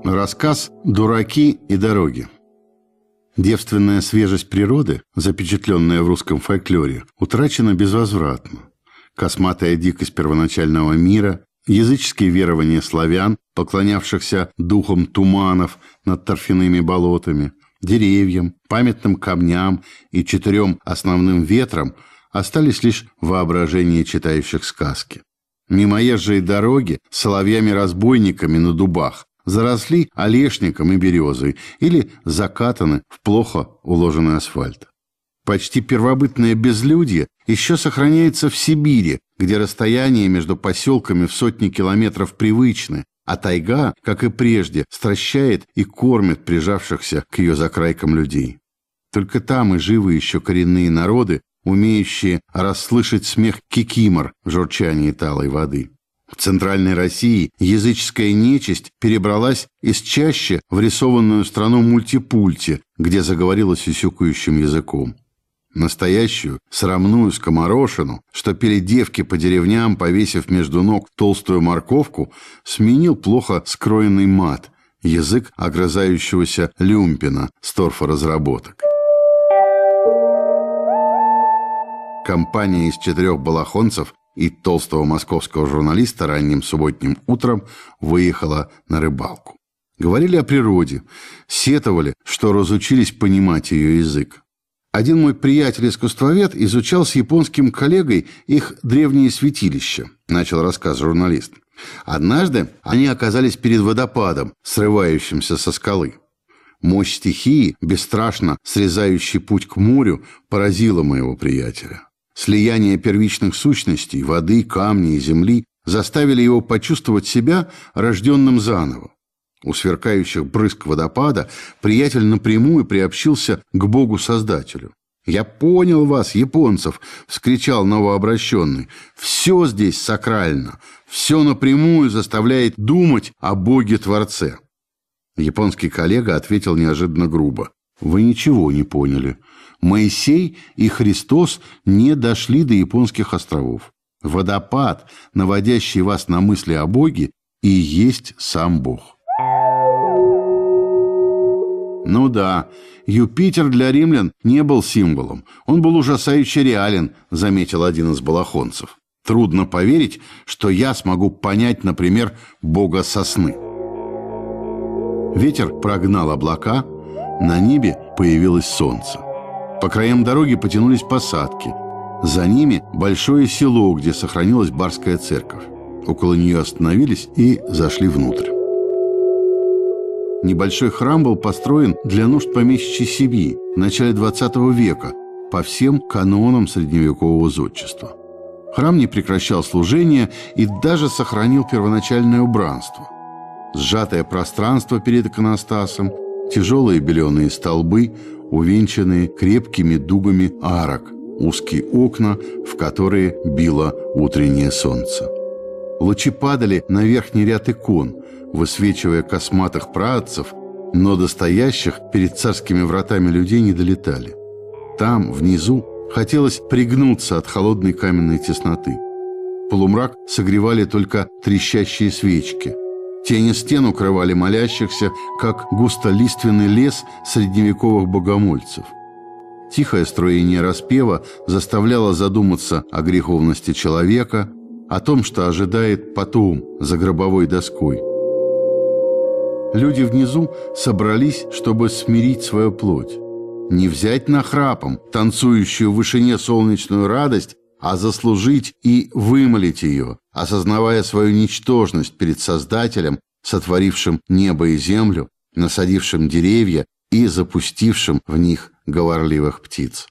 Рассказ «Дураки и дороги». Девственная свежесть природы, запечатленная в русском фольклоре, утрачена безвозвратно. Косматая дикость первоначального мира, языческие верования славян, поклонявшихся духам туманов над торфяными болотами, деревьям, памятным камням и 4 основным ветрам остались лишь в воображении читающих сказки. Мимоезжие дороги с соловьями-разбойниками на дубах заросли орешником и березой или закатаны в плохо уложенный асфальт. Почти первобытное безлюдье еще сохраняется в Сибири, где расстояние между поселками в сотни километров привычны, а тайга, как и прежде, стращает и кормит прижавшихся к ее закрайкам людей. Только там и живы еще коренные народы, умеющие расслышать смех кикимор в журчании талой воды. В Центральной России языческая нечисть перебралась из чащи в рисованную страну Мультипульти, где заговорила сюсюкающим языком. Настоящую срамную скоморошину, что пели девки по деревням, повесив между ног толстую морковку, сменил плохо скроенный мат, язык огрызающегося люмпина с торфоразработок. Компания из 4 балахонцев и толстого московского журналиста ранним субботним утром выехала на рыбалку. Говорили о природе, сетовали, что разучились понимать ее язык. Один мой приятель-искусствовед изучал с японским коллегой их древние святилища, начал рассказ журналист. Однажды они оказались перед водопадом, срывающимся со скалы. Мощь стихии, бесстрашно срезающей путь к морю, поразила моего приятеля. Слияние первичных сущностей, воды, камня и земли, заставили его почувствовать себя рожденным заново. У сверкающих брызг водопада приятель напрямую приобщился к Богу-Создателю. «Я понял вас, японцев!» — вскричал новообращенный. «Все здесь сакрально, все напрямую заставляет думать о Боге-Творце». Японский коллега ответил неожиданно грубо. «Вы ничего не поняли. Моисей и Христос не дошли до японских островов. Водопад, наводящий вас на мысли о Боге, и есть сам Бог». Ну да, Юпитер для римлян не был символом. Он был ужасающе реален, заметил один из балахонцев. Трудно поверить, что я смогу понять, например, бога сосны. Ветер прогнал облака, на небе появилось солнце. По краям дороги потянулись посадки. За ними большое село, где сохранилась барская церковь. Около нее остановились и зашли внутрь. Небольшой храм был построен для нужд помещичьей семьи в начале XX века по всем канонам средневекового зодчества. Храм не прекращал служения и даже сохранил первоначальное убранство. Сжатое пространство перед иконостасом, тяжелые беленые столбы, увенчанные крепкими дугами арок, узкие окна, в которые било утреннее солнце. Лучи падали на верхний ряд икон, высвечивая косматых праотцев, но до стоящих перед царскими вратами людей не долетали. Там, внизу, хотелось пригнуться от холодной каменной тесноты. Полумрак согревали только трещащие свечки. Тени стен укрывали молящихся, как густолиственный лес средневековых богомольцев. Тихое строение распева заставляло задуматься о греховности человека, о том, что ожидает потом за гробовой доской. Люди внизу собрались, чтобы смирить свою плоть. Не взять нахрапом танцующую в вышине солнечную радость, а заслужить и вымолить ее, осознавая свою ничтожность перед Создателем, сотворившим небо и землю, насадившим деревья и запустившим в них говорливых птиц.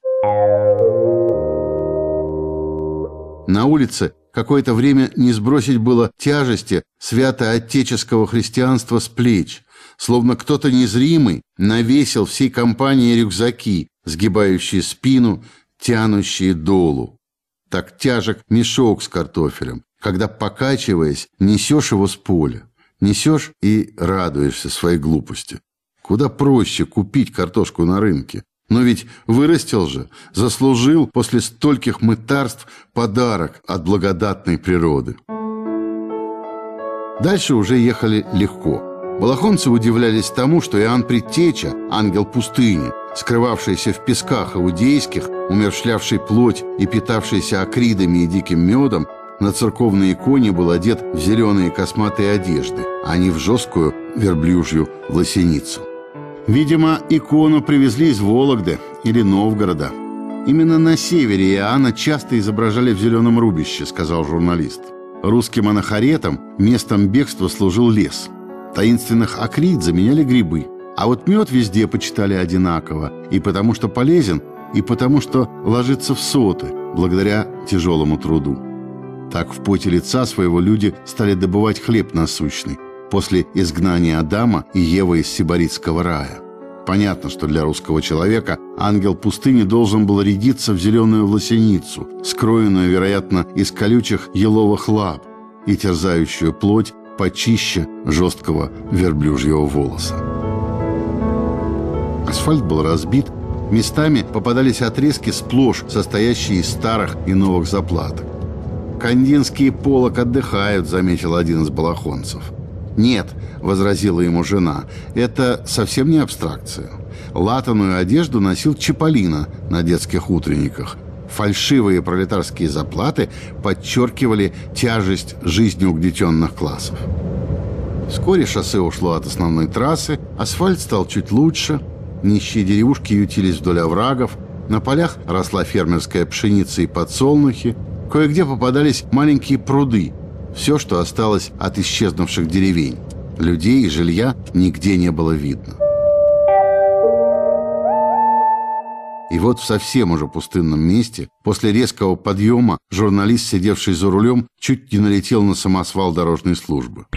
На улице какое-то время не сбросить было тяжести святоотеческого христианства с плеч, словно кто-то незримый навесил всей компании рюкзаки, сгибающие спину, тянущие долу. Так тяжек мешок с картофелем, когда, покачиваясь, несешь его с поля. Несешь и радуешься своей глупости. Куда проще купить картошку на рынке. Но ведь вырастил же, заслужил после стольких мытарств подарок от благодатной природы. Дальше уже ехали легко. Балахонцы удивлялись тому, что Иоанн Предтеча, ангел пустыни, скрывавшийся в песках иудейских, умерщвлявший плоть и питавшийся акридами и диким медом, на церковной иконе был одет в зеленые косматые одежды, а не в жесткую верблюжью лосиницу. Видимо, икону привезли из Вологды или Новгорода. Именно на севере Иоанна часто изображали в зеленом рубище, сказал журналист. Русским анахоретам местом бегства служил лес. Таинственных акрид заменяли грибы. А вот мед везде почитали одинаково. И потому что полезен, и потому что ложится в соты, благодаря тяжелому труду. Так в поте лица своего люди стали добывать хлеб насущный после изгнания Адама и Евы из сибаритского рая. Понятно, что для русского человека ангел пустыни должен был рядиться в зеленую власеницу, скроенную, вероятно, из колючих еловых лап и терзающую плоть почище жесткого верблюжьего волоса. Асфальт был разбит, местами попадались отрезки, сплошь состоящие из старых и новых заплаток. «Кандинский полог отдыхают», — заметил один из балахонцев. «Нет», — возразила ему жена, — «это совсем не абстракция. Латаную одежду носил Чаполина на детских утренниках. Фальшивые пролетарские заплаты подчеркивали тяжесть жизни угнетенных классов». Вскоре шоссе ушло от основной трассы, асфальт стал чуть лучше, нищие деревушки ютились вдоль оврагов, на полях росла фермерская пшеница и подсолнухи, кое-где попадались маленькие пруды, все, что осталось от исчезнувших деревень. Людей и жилья нигде не было видно. И вот в совсем уже пустынном месте, после резкого подъема, журналист, сидевший за рулем, чуть не налетел на самосвал дорожной службы.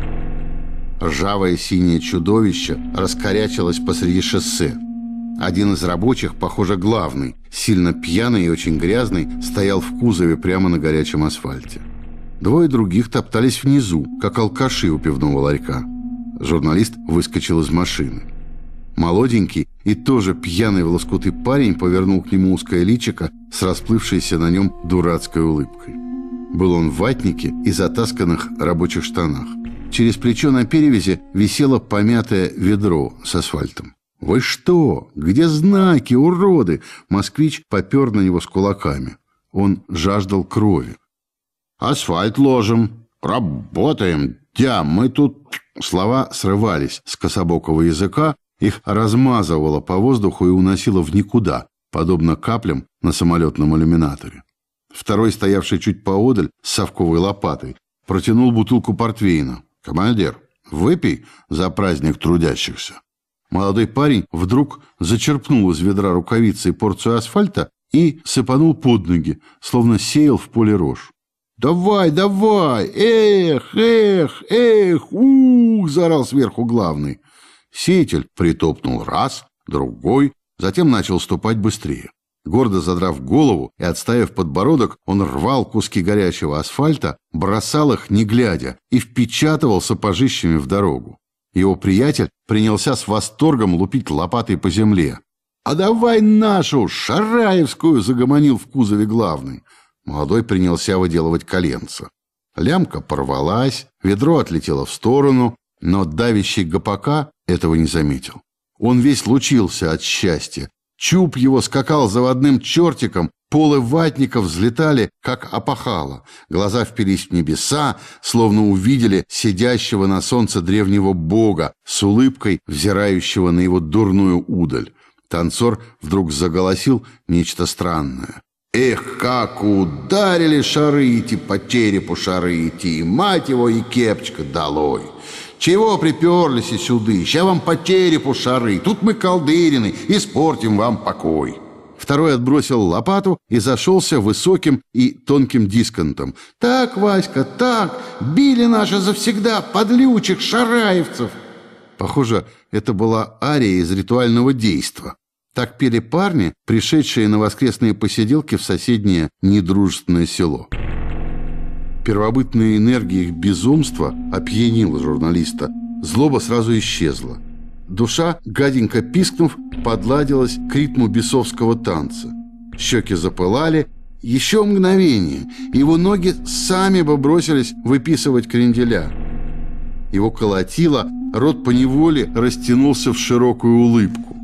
Ржавое синее чудовище раскорячилось посреди шоссе. Один из рабочих, похоже, главный, сильно пьяный и очень грязный, стоял в кузове прямо на горячем асфальте. Двое других топтались внизу, как алкаши у пивного ларька. Журналист выскочил из машины. Молоденький и тоже пьяный в лоскуты парень повернул к нему узкое личико с расплывшейся на нем дурацкой улыбкой. Был он в ватнике и затасканных рабочих штанах. Через плечо на перевязи висело помятое ведро с асфальтом. «Вы что? Где знаки, уроды?» Москвич попер на него с кулаками. Он жаждал крови. «Асфальт ложим, работаем, дя, мы тут...» Слова срывались с кособокого языка, их размазывало по воздуху и уносило в никуда, подобно каплям на самолетном иллюминаторе. Второй, стоявший чуть поодаль, с совковой лопатой, протянул бутылку портвейна. «Командир, выпей за праздник трудящихся». Молодой парень вдруг зачерпнул из ведра рукавицей порцию асфальта и сыпанул под ноги, словно сеял в поле рожь. «Давай, давай! Эх, эх, эх! Ух!» – заорал сверху главный. Сеятель притопнул раз, другой, затем начал ступать быстрее. Гордо задрав голову и отставив подбородок, он рвал куски горячего асфальта, бросал их, не глядя, и впечатывал сапожищами в дорогу. Его приятель принялся с восторгом лупить лопатой по земле. «А давай нашу, Шараевскую!» – загомонил в кузове главный. Молодой принялся выделывать коленца. Лямка порвалась, ведро отлетело в сторону, но давящий ГПК этого не заметил. Он весь лучился от счастья. Чуб его скакал заводным чертиком, полы ватников взлетали, как опахало. Глаза впились в небеса, словно увидели сидящего на солнце древнего бога с улыбкой, взирающего на его дурную удаль. Танцор вдруг заголосил нечто странное. «Эх, как ударили шары идти, по черепу шары идти, мать его и кепочка долой! Чего приперлись и сюды? Ща вам по черепу шары, тут мы колдырины, испортим вам покой!» Второй отбросил лопату и зашелся высоким и тонким дисконтом. «Так, Васька, так, били наши завсегда подлючих шараевцев!» Похоже, это была ария из ритуального действа. Так пели парни, пришедшие на воскресные посиделки в соседнее недружественное село. Первобытная энергия их безумства опьянила журналиста. Злоба сразу исчезла. Душа, гаденько пискнув, подладилась к ритму бесовского танца. Щеки запылали. Еще мгновение, его ноги сами бы бросились выписывать кренделя. Его колотило, рот поневоле растянулся в широкую улыбку.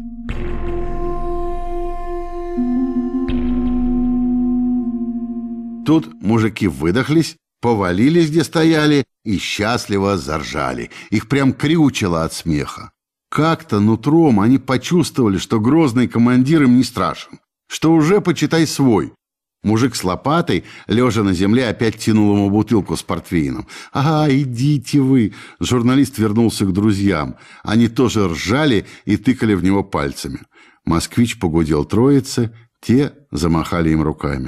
Тут мужики выдохлись, повалились, где стояли, и счастливо заржали. Их прям крючило от смеха. Как-то нутром они почувствовали, что грозный командир им не страшен, что уже, почитай, свой. Мужик с лопатой, лежа на земле, опять тянул ему бутылку с портвейном. «Ага, идите вы!» Журналист вернулся к друзьям. Они тоже ржали и тыкали в него пальцами. Москвич погудел троице, те замахали им руками.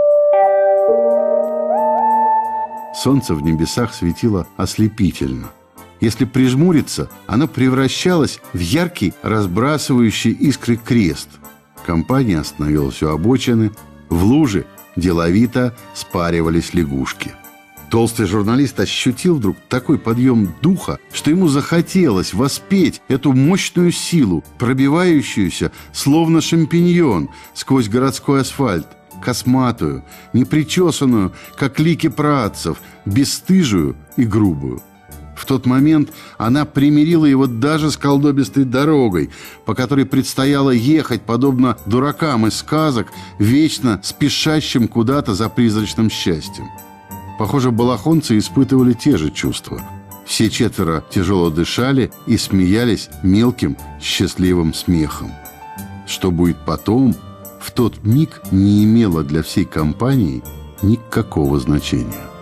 Солнце в небесах светило ослепительно. Если прижмуриться, оно превращалось в яркий, разбрасывающий искры крест. Компания остановилась у обочины. В луже деловито спаривались лягушки. Толстый журналист ощутил вдруг такой подъем духа, что ему захотелось воспеть эту мощную силу, пробивающуюся, словно шампиньон, сквозь городской асфальт, косматую, непричесанную, как лики праотцев, бесстыжую и грубую. В тот момент она примирила его даже с колдобистой дорогой, по которой предстояло ехать, подобно дуракам из сказок, вечно спешащим куда-то за призрачным счастьем. Похоже, балахонцы испытывали те же чувства. Все четверо тяжело дышали и смеялись мелким, счастливым смехом. Что будет потом, в тот миг не имело для всей компании никакого значения.